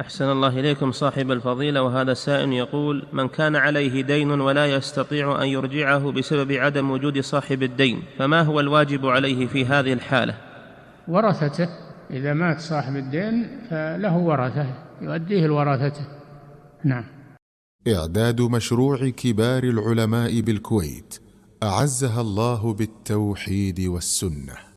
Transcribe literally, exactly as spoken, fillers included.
أحسن الله إليكم صاحب الفضيلة، وهذا سائل يقول: من كان عليه دين ولا يستطيع أن يرجعه بسبب عدم وجود صاحب الدين، فما هو الواجب عليه في هذه الحالة؟ ورثته. إذا مات صاحب الدين فله ورثة يؤديه الورثته. نعم. إعداد مشروع كبار العلماء بالكويت أعزها الله بالتوحيد والسنة.